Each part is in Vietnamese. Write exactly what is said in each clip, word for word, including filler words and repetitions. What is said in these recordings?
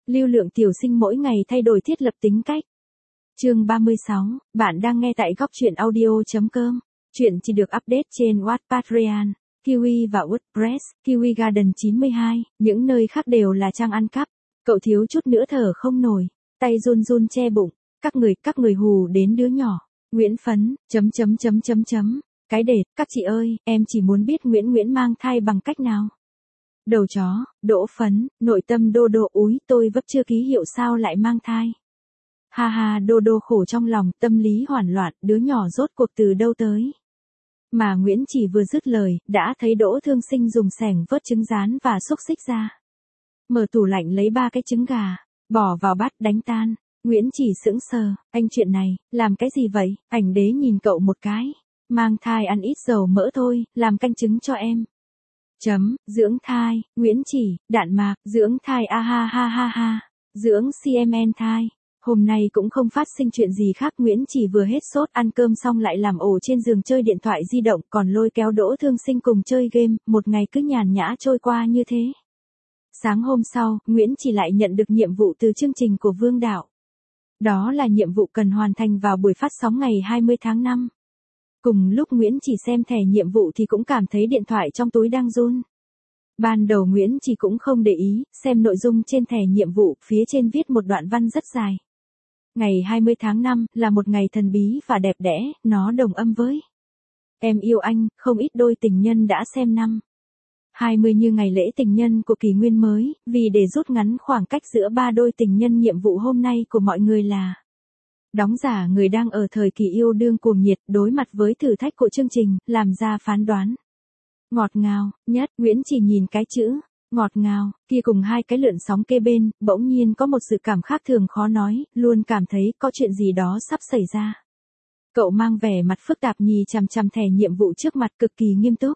Lưu lượng tiểu sinh mỗi ngày thay đổi thiết lập tính cách. Chương ba mươi sáu, bạn đang nghe tại góc truyện audio.com. Chuyện chỉ được update trên Wattpad Real, Kiwi và WordPress, Kiwi Garden chín mươi hai, những nơi khác đều là trang ăn cắp. Cậu thiếu chút nữa thở không nổi, tay run run che bụng, các người, các người hù đến đứa nhỏ. Nguyễn Phấn, chấm chấm chấm chấm chấm, cái đề, các chị ơi, em chỉ muốn biết Nguyễn Nguyễn mang thai bằng cách nào. Đầu chó, Đỗ Phấn, nội tâm đô đô úi tôi vấp chưa ký hiệu sao lại mang thai. Ha ha đô đô khổ trong lòng, tâm lý hoảng loạn, đứa nhỏ rốt cuộc từ đâu tới. Mà Nguyễn chỉ vừa dứt lời, đã thấy Đỗ Thương Sinh dùng xẻng vớt trứng rán và xúc xích ra. Mở tủ lạnh lấy ba cái trứng gà, bỏ vào bát đánh tan. Nguyễn chỉ sững sờ, anh chuyện này, làm cái gì vậy? Ảnh đế nhìn cậu một cái. Mang thai ăn ít dầu mỡ thôi, làm canh trứng cho em. Chấm, dưỡng thai, Nguyễn chỉ, đạn mạc, dưỡng thai a ha ha ha ha, dưỡng xê em en thai. Hôm nay cũng không phát sinh chuyện gì khác, Nguyễn chỉ vừa hết sốt ăn cơm xong lại làm ổ trên giường chơi điện thoại di động, còn lôi kéo Đỗ Thương Sinh cùng chơi game, một ngày cứ nhàn nhã trôi qua như thế. Sáng hôm sau, Nguyễn chỉ lại nhận được nhiệm vụ từ chương trình của Vương Đạo. Đó là nhiệm vụ cần hoàn thành vào buổi phát sóng ngày hai mươi tháng năm. Cùng lúc Nguyễn chỉ xem thẻ nhiệm vụ thì cũng cảm thấy điện thoại trong túi đang run. Ban đầu Nguyễn chỉ cũng không để ý, xem nội dung trên thẻ nhiệm vụ, phía trên viết một đoạn văn rất dài. Ngày hai mươi tháng năm là một ngày thần bí và đẹp đẽ, nó đồng âm với em yêu anh, không ít đôi tình nhân đã xem năm hai mươi như ngày lễ tình nhân của kỷ nguyên mới, vì để rút ngắn khoảng cách giữa ba đôi tình nhân, nhiệm vụ hôm nay của mọi người là đóng giả người đang ở thời kỳ yêu đương cuồng nhiệt, đối mặt với thử thách của chương trình, làm ra phán đoán. Ngọt ngào, nhất, Nguyễn chỉ nhìn cái chữ ngọt ngào kia cùng hai cái lượn sóng kê bên, bỗng nhiên có một sự cảm khác thường khó nói, luôn cảm thấy có chuyện gì đó sắp xảy ra. Cậu mang vẻ mặt phức tạp nhì chằm chằm thẻ nhiệm vụ trước mặt, cực kỳ nghiêm túc.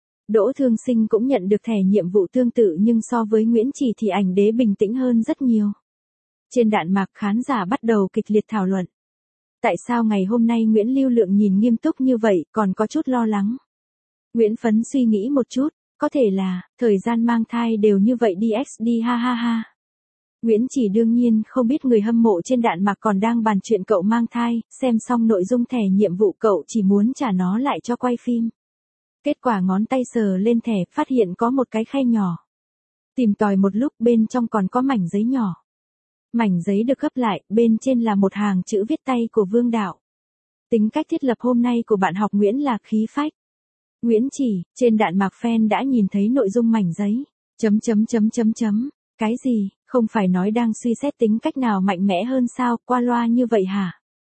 Đỗ Thương Sinh cũng nhận được thẻ nhiệm vụ tương tự, nhưng so với Nguyễn chỉ thì ảnh đế bình tĩnh hơn rất nhiều. Trên đạn mạc, khán giả bắt đầu kịch liệt thảo luận. Tại sao ngày hôm nay Nguyễn Lưu Lượng nhìn nghiêm túc như vậy, còn có chút lo lắng. Nguyễn Phấn suy nghĩ một chút, có thể là, thời gian mang thai đều như vậy đi ích đi ha ha ha. Nguyễn chỉ đương nhiên không biết người hâm mộ trên đạn mạc còn đang bàn chuyện cậu mang thai, xem xong nội dung thẻ nhiệm vụ cậu chỉ muốn trả nó lại cho quay phim. Kết quả ngón tay sờ lên thẻ, phát hiện có một cái khay nhỏ. Tìm tòi một lúc, bên trong còn có mảnh giấy nhỏ. Mảnh giấy được gấp lại, bên trên là một hàng chữ viết tay của Vương Đạo. Tính cách thiết lập hôm nay của bạn học Nguyễn là khí phách. Nguyễn chỉ, trên đạn mạc fan đã nhìn thấy nội dung mảnh giấy. Chấm chấm chấm chấm chấm. Cái gì, không phải nói đang suy xét tính cách nào mạnh mẽ hơn sao, qua loa như vậy hả?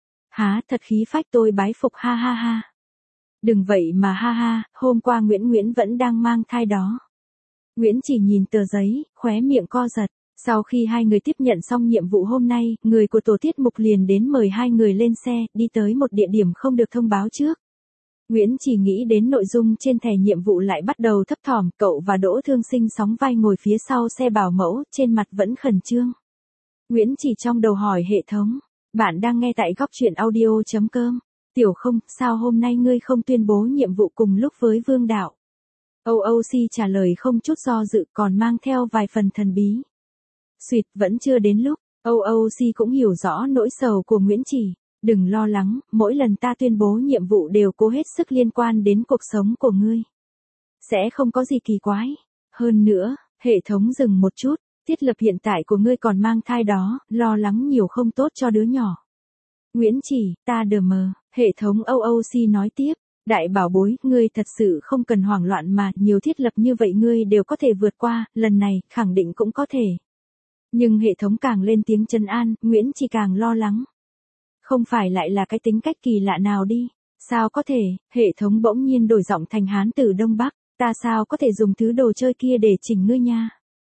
Há, thật khí phách, tôi bái phục ha ha ha. Đừng vậy mà ha ha, hôm qua Nguyễn Nguyễn vẫn đang mang thai đó. Nguyễn chỉ nhìn tờ giấy, khóe miệng co giật. Sau khi hai người tiếp nhận xong nhiệm vụ hôm nay, người của tổ tiết mục liền đến mời hai người lên xe, đi tới một địa điểm không được thông báo trước. Nguyễn chỉ nghĩ đến nội dung trên thẻ nhiệm vụ lại bắt đầu thấp thỏm, cậu và Đỗ Thương Sinh sóng vai ngồi phía sau xe bảo mẫu, trên mặt vẫn khẩn trương. Nguyễn chỉ trong đầu hỏi hệ thống, bạn đang nghe tại góc truyện audio.com. Tiểu không, sao hôm nay ngươi không tuyên bố nhiệm vụ cùng lúc với Vương Đạo? ô ô xê trả lời không chút do dự, còn mang theo vài phần thần bí. Xuyệt, vẫn chưa đến lúc. ô ô xê cũng hiểu rõ nỗi sầu của Nguyễn chỉ. Đừng lo lắng, mỗi lần ta tuyên bố nhiệm vụ đều cố hết sức liên quan đến cuộc sống của ngươi. Sẽ không có gì kỳ quái. Hơn nữa, hệ thống dừng một chút, thiết lập hiện tại của ngươi còn mang thai đó, lo lắng nhiều không tốt cho đứa nhỏ. Nguyễn chỉ, ta đờ mờ, hệ thống ô ô xê nói tiếp, đại bảo bối, ngươi thật sự không cần hoảng loạn mà, nhiều thiết lập như vậy ngươi đều có thể vượt qua, lần này, khẳng định cũng có thể. Nhưng hệ thống càng lên tiếng trấn an, Nguyễn chỉ càng lo lắng. Không phải lại là cái tính cách kỳ lạ nào đi, sao có thể, hệ thống bỗng nhiên đổi giọng thành Hán từ Đông Bắc, ta sao có thể dùng thứ đồ chơi kia để chỉnh ngươi nha.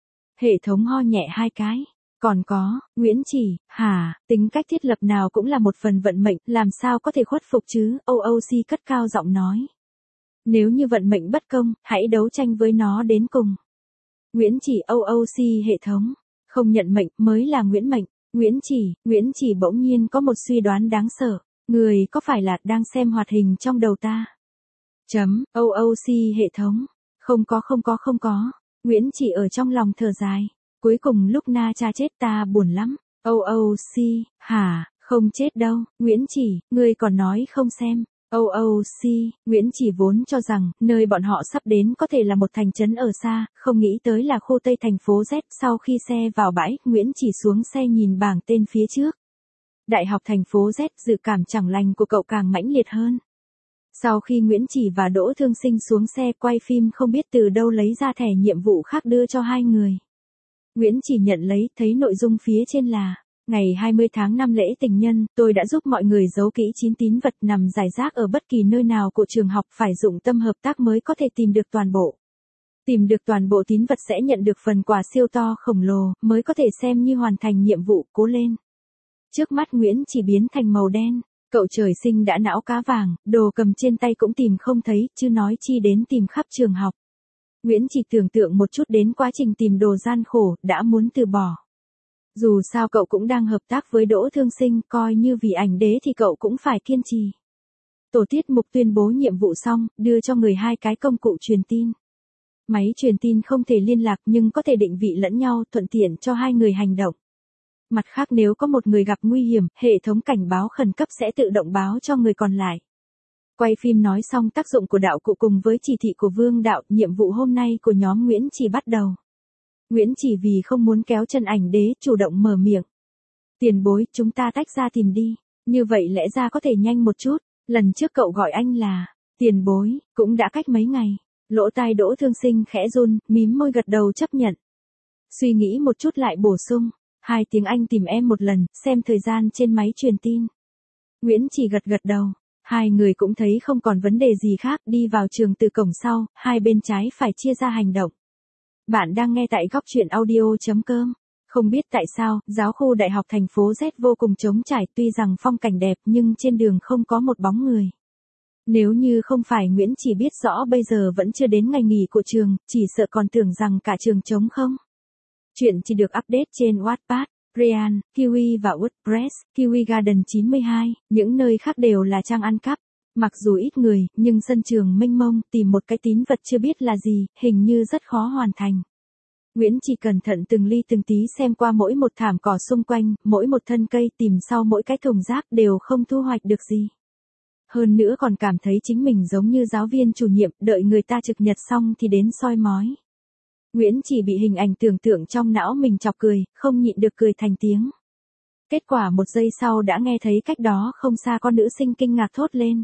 Hệ thống ho nhẹ hai cái. Còn có, Nguyễn chỉ, hả, tính cách thiết lập nào cũng là một phần vận mệnh, làm sao có thể khuất phục chứ, ô ô xê cất cao giọng nói. Nếu như vận mệnh bất công, hãy đấu tranh với nó đến cùng. Nguyễn chỉ, ô ô xê hệ thống, không nhận mệnh mới là Nguyễn mệnh. Nguyễn chỉ, Nguyễn chỉ bỗng nhiên có một suy đoán đáng sợ, người có phải là đang xem hoạt hình trong đầu ta? Chấm, ô ô xê hệ thống, không có không có không có, Nguyễn chỉ ở trong lòng thở dài. Cuối cùng lúc Na cha chết ta buồn lắm. ô ô xê, hả, không chết đâu, Nguyễn Chỉ, ngươi còn nói không xem. ô ô xê, Nguyễn Chỉ vốn cho rằng, nơi bọn họ sắp đến có thể là một thành trấn ở xa, không nghĩ tới là khu Tây thành phố Z. Sau khi xe vào bãi, Nguyễn Chỉ xuống xe nhìn bảng tên phía trước. Đại học thành phố Z, dự cảm chẳng lành của cậu càng mãnh liệt hơn. Sau khi Nguyễn Chỉ và Đỗ Thương Sinh xuống xe quay phim không biết từ đâu lấy ra thẻ nhiệm vụ khác đưa cho hai người. Nguyễn Chỉ nhận lấy, thấy nội dung phía trên là: ngày hai mươi tháng năm lễ tình nhân, tôi đã giúp mọi người giấu kỹ chín tín vật nằm rải rác ở bất kỳ nơi nào của trường học, phải dụng tâm hợp tác mới có thể tìm được toàn bộ. Tìm được toàn bộ tín vật sẽ nhận được phần quà siêu to khổng lồ, mới có thể xem như hoàn thành nhiệm vụ, cố lên. Trước mắt Nguyễn Chỉ biến thành màu đen, cậu trời sinh đã não cá vàng, đồ cầm trên tay cũng tìm không thấy, chứ nói chi đến tìm khắp trường học. Nguyễn Chỉ tưởng tượng một chút đến quá trình tìm đồ gian khổ, đã muốn từ bỏ. Dù sao cậu cũng đang hợp tác với Đỗ Thương Sinh, coi như vì ảnh đế thì cậu cũng phải kiên trì. Tổ tiết mục tuyên bố nhiệm vụ xong, đưa cho người hai cái công cụ truyền tin. Máy truyền tin không thể liên lạc nhưng có thể định vị lẫn nhau, thuận tiện cho hai người hành động. Mặt khác nếu có một người gặp nguy hiểm, hệ thống cảnh báo khẩn cấp sẽ tự động báo cho người còn lại. Quay phim nói xong tác dụng của đạo cụ cùng với chỉ thị của Vương Đạo, nhiệm vụ hôm nay của nhóm Nguyễn Chỉ bắt đầu. Nguyễn Chỉ vì không muốn kéo chân ảnh đế, chủ động mở miệng. Tiền bối, chúng ta tách ra tìm đi, như vậy lẽ ra có thể nhanh một chút, lần trước cậu gọi anh là tiền bối, cũng đã cách mấy ngày. Lỗ tai Đỗ Thương Sinh khẽ run, mím môi gật đầu chấp nhận. Suy nghĩ một chút lại bổ sung, hai tiếng anh tìm em một lần, xem thời gian trên máy truyền tin. Nguyễn Chỉ gật gật đầu, hai người cũng thấy không còn vấn đề gì khác, đi vào trường từ cổng sau, hai bên trái phải chia ra hành động. Bạn đang nghe tại góc truyện audio chấm com. Không biết tại sao, giáo khu đại học thành phố Z vô cùng trống trải, tuy rằng phong cảnh đẹp nhưng trên đường không có một bóng người. Nếu như không phải Nguyễn Chỉ biết rõ bây giờ vẫn chưa đến ngày nghỉ của trường, chỉ sợ còn tưởng rằng cả trường trống không. Chuyện chỉ được update trên Wattpad, Ryan, Kiwi và WordPress, Kiwi Garden chín mươi hai, những nơi khác đều là trang ăn cắp. Mặc dù ít người, nhưng sân trường mênh mông, tìm một cái tín vật chưa biết là gì, hình như rất khó hoàn thành. Nguyễn Chỉ cẩn thận từng ly từng tí xem qua mỗi một thảm cỏ xung quanh, mỗi một thân cây, tìm sau mỗi cái thùng rác đều không thu hoạch được gì. Hơn nữa còn cảm thấy chính mình giống như giáo viên chủ nhiệm, đợi người ta trực nhật xong thì đến soi mói. Nguyễn Chỉ bị hình ảnh tưởng tượng trong não mình chọc cười, không nhịn được cười thành tiếng. Kết quả một giây sau đã nghe thấy cách đó không xa con nữ sinh kinh ngạc thốt lên.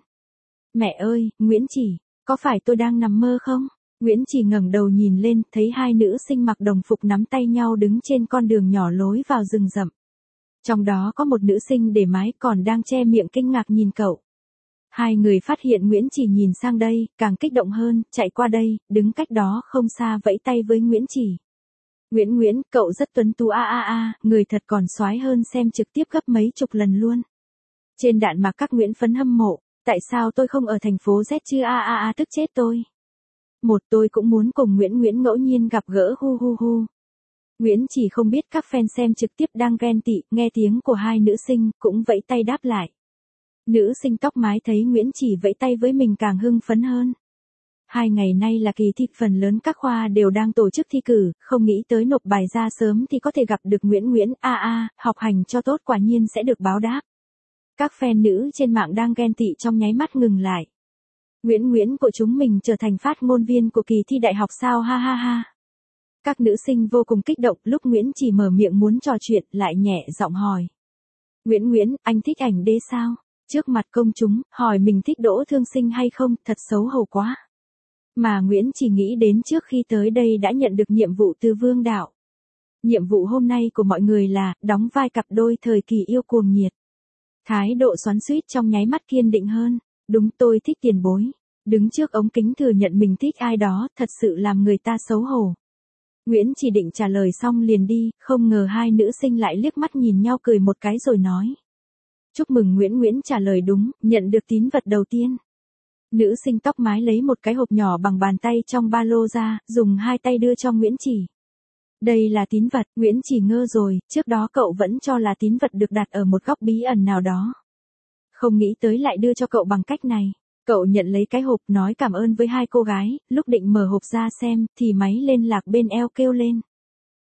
Mẹ ơi, Nguyễn Chỉ, có phải tôi đang nằm mơ không? Nguyễn Chỉ ngẩng đầu nhìn lên, thấy hai nữ sinh mặc đồng phục nắm tay nhau đứng trên con đường nhỏ lối vào rừng rậm. Trong đó có một nữ sinh để mái còn đang che miệng kinh ngạc nhìn cậu. Hai người phát hiện Nguyễn Chỉ nhìn sang đây, càng kích động hơn, chạy qua đây, đứng cách đó không xa vẫy tay với Nguyễn Chỉ. Nguyễn Nguyễn, cậu rất tuấn tú a a a, người thật còn soái hơn xem trực tiếp gấp mấy chục lần luôn. Trên đạn mạc các Nguyễn phấn hâm mộ, tại sao tôi không ở thành phố Z chứ a a a tức chết tôi. Một tôi cũng muốn cùng Nguyễn Nguyễn ngẫu nhiên gặp gỡ hu hu hu. Nguyễn Chỉ không biết các fan xem trực tiếp đang ghen tị, nghe tiếng của hai nữ sinh, cũng vẫy tay đáp lại. Nữ sinh tóc mái thấy Nguyễn Chỉ vẫy tay với mình càng hưng phấn hơn. Hai ngày nay là kỳ thi, phần lớn các khoa đều đang tổ chức thi cử, không nghĩ tới nộp bài ra sớm thì có thể gặp được Nguyễn Nguyễn, a a, học hành cho tốt quả nhiên sẽ được báo đáp. Các fan nữ trên mạng đang ghen tị trong nháy mắt ngừng lại. Nguyễn Nguyễn của chúng mình trở thành phát ngôn viên của kỳ thi đại học sao ha ha ha. Các nữ sinh vô cùng kích động, lúc Nguyễn Chỉ mở miệng muốn trò chuyện lại nhẹ giọng hỏi. Nguyễn Nguyễn, anh thích ảnh đế sao? Trước mặt công chúng, hỏi mình thích Đỗ Thương Sinh hay không, thật xấu hổ quá. Mà Nguyễn Chỉ nghĩ đến trước khi tới đây đã nhận được nhiệm vụ từ Vương Đạo. Nhiệm vụ hôm nay của mọi người là, đóng vai cặp đôi thời kỳ yêu cuồng nhiệt. Thái độ xoắn xuýt trong nháy mắt kiên định hơn. Đúng, tôi thích tiền bối. Đứng trước ống kính thừa nhận mình thích ai đó, thật sự làm người ta xấu hổ. Nguyễn Chỉ định trả lời xong liền đi, không ngờ hai nữ sinh lại liếc mắt nhìn nhau cười một cái rồi nói. Chúc mừng Nguyễn Nguyễn trả lời đúng, nhận được tín vật đầu tiên. Nữ sinh tóc mái lấy một cái hộp nhỏ bằng bàn tay trong ba lô ra, dùng hai tay đưa cho Nguyễn Chỉ. Đây là tín vật, Nguyễn Chỉ ngơ rồi, trước đó cậu vẫn cho là tín vật được đặt ở một góc bí ẩn nào đó. Không nghĩ tới lại đưa cho cậu bằng cách này. Cậu nhận lấy cái hộp nói cảm ơn với hai cô gái, lúc định mở hộp ra xem, thì máy liên lạc bên eo kêu lên.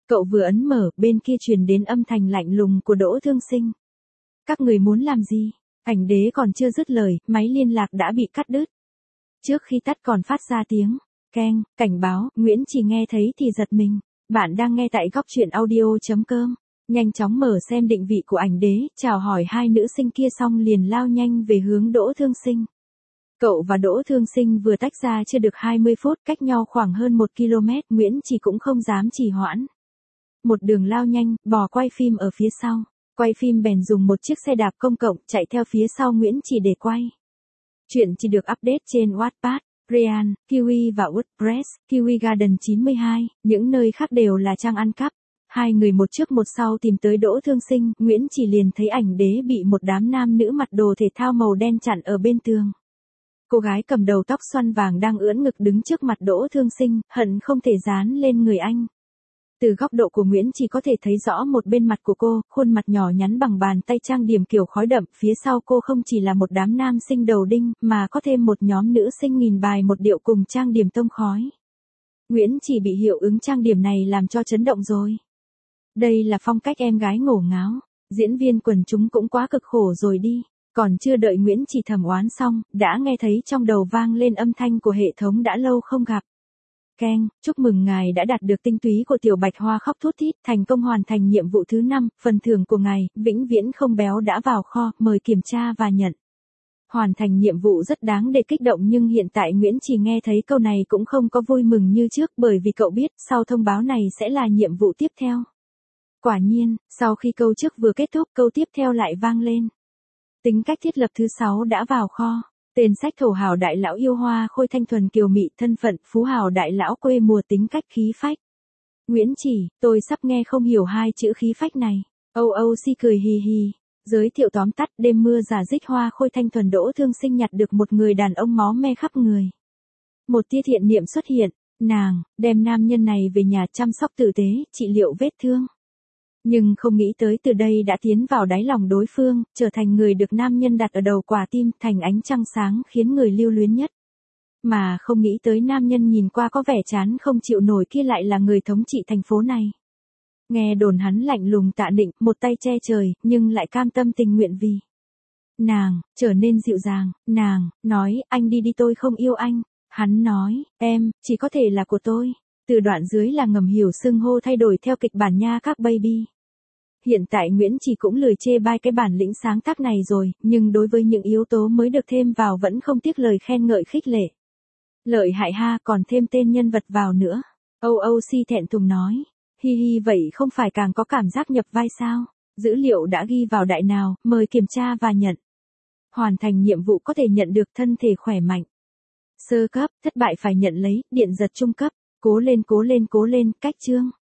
Cậu vừa ấn mở, bên kia truyền đến âm thanh lạnh lùng của Đỗ Thương Sinh. Các người muốn làm gì? Ảnh đế còn chưa dứt lời, máy liên lạc đã bị cắt đứt. Trước khi tắt còn phát ra tiếng keng, cảnh báo. Nguyễn Trì nghe thấy thì giật mình. Bạn đang nghe tại góc truyện audio.com. Nhanh chóng mở xem định vị của ảnh đế, chào hỏi hai nữ sinh kia xong liền lao nhanh về hướng Đỗ Thương Sinh. Cậu và Đỗ Thương Sinh vừa tách ra chưa được hai mươi phút, cách nhau khoảng hơn một ki lô mét, Nguyễn Trì cũng không dám trì hoãn. Một đường lao nhanh, bò quay phim ở phía sau. Quay phim bèn dùng một chiếc xe đạp công cộng chạy theo phía sau Nguyễn Trì để quay. Chuyện chỉ được update trên Wattpad, Ryan, Kiwi và WordPress, Kiwi Garden chín mươi hai, những nơi khác đều là trang ăn cắp. Hai người một trước một sau tìm tới Đỗ Thương Sinh, Nguyễn Trì liền thấy ảnh đế bị một đám nam nữ mặc đồ thể thao màu đen chặn ở bên tường. Cô gái cầm đầu tóc xoăn vàng đang ưỡn ngực đứng trước mặt Đỗ Thương Sinh, hận không thể dán lên người anh. Từ góc độ của Nguyễn Trì có thể thấy rõ một bên mặt của cô, khuôn mặt nhỏ nhắn bằng bàn tay trang điểm kiểu khói đậm, phía sau cô không chỉ là một đám nam sinh đầu đinh, mà có thêm một nhóm nữ sinh nghìn bài một điệu cùng trang điểm tông khói. Nguyễn Trì bị hiệu ứng trang điểm này làm cho chấn động rồi. Đây là phong cách em gái ngổ ngáo, diễn viên quần chúng cũng quá cực khổ rồi đi. Còn chưa đợi Nguyễn Trì thẩm oán xong, đã nghe thấy trong đầu vang lên âm thanh của hệ thống đã lâu không gặp. Keng, chúc mừng ngài đã đạt được tinh túy của tiểu bạch hoa khóc thút thít, thành công hoàn thành nhiệm vụ thứ năm, phần thưởng của ngài, vĩnh viễn không béo đã vào kho, mời kiểm tra và nhận. Hoàn thành nhiệm vụ rất đáng để kích động nhưng hiện tại Nguyễn Trì nghe thấy câu này cũng không có vui mừng như trước bởi vì cậu biết sau thông báo này sẽ là nhiệm vụ tiếp theo. Quả nhiên, sau khi câu trước vừa kết thúc câu tiếp theo lại vang lên. Tính cách thiết lập thứ sáu đã vào kho. Tên sách thổ hào đại lão yêu hoa khôi thanh thuần kiều mị, thân phận phú hào đại lão quê mùa, tính cách khí phách. Nguyễn Trì, tôi sắp nghe không hiểu hai chữ khí phách này. Âu Âu si cười hì hì. Giới thiệu tóm tắt, đêm mưa giả dích hoa khôi thanh thuần Đỗ Thương Sinh nhặt được một người đàn ông máu me khắp người. Một tia thiện niệm xuất hiện, nàng đem nam nhân này về nhà chăm sóc tử tế, trị liệu vết thương. Nhưng không nghĩ tới từ đây đã tiến vào đáy lòng đối phương, trở thành người được nam nhân đặt ở đầu quả tim, thành ánh trăng sáng khiến người lưu luyến nhất. Mà không nghĩ tới nam nhân nhìn qua có vẻ chán không chịu nổi kia lại là người thống trị thành phố này. Nghe đồn hắn lạnh lùng tạ nịnh, một tay che trời, nhưng lại cam tâm tình nguyện vì nàng, trở nên dịu dàng, nàng, nói, anh đi đi tôi không yêu anh. Hắn nói, em, chỉ có thể là của tôi. Từ đoạn dưới là ngầm hiểu xưng hô thay đổi theo kịch bản nha các baby. Hiện tại Nguyễn Trì cũng lười chê bai cái bản lĩnh sáng tác này rồi, nhưng đối với những yếu tố mới được thêm vào vẫn không tiếc lời khen ngợi khích lệ. Lợi hại ha, còn thêm tên nhân vật vào nữa. Âu Âu si thẹn thùng nói. Hi hi, vậy không phải càng có cảm giác nhập vai sao? Dữ liệu đã ghi vào đại nào, mời kiểm tra và nhận. Hoàn thành nhiệm vụ có thể nhận được thân thể khỏe mạnh. Sơ cấp, thất bại phải nhận lấy, điện giật trung cấp. Cố lên cố lên cố lên, cách chương.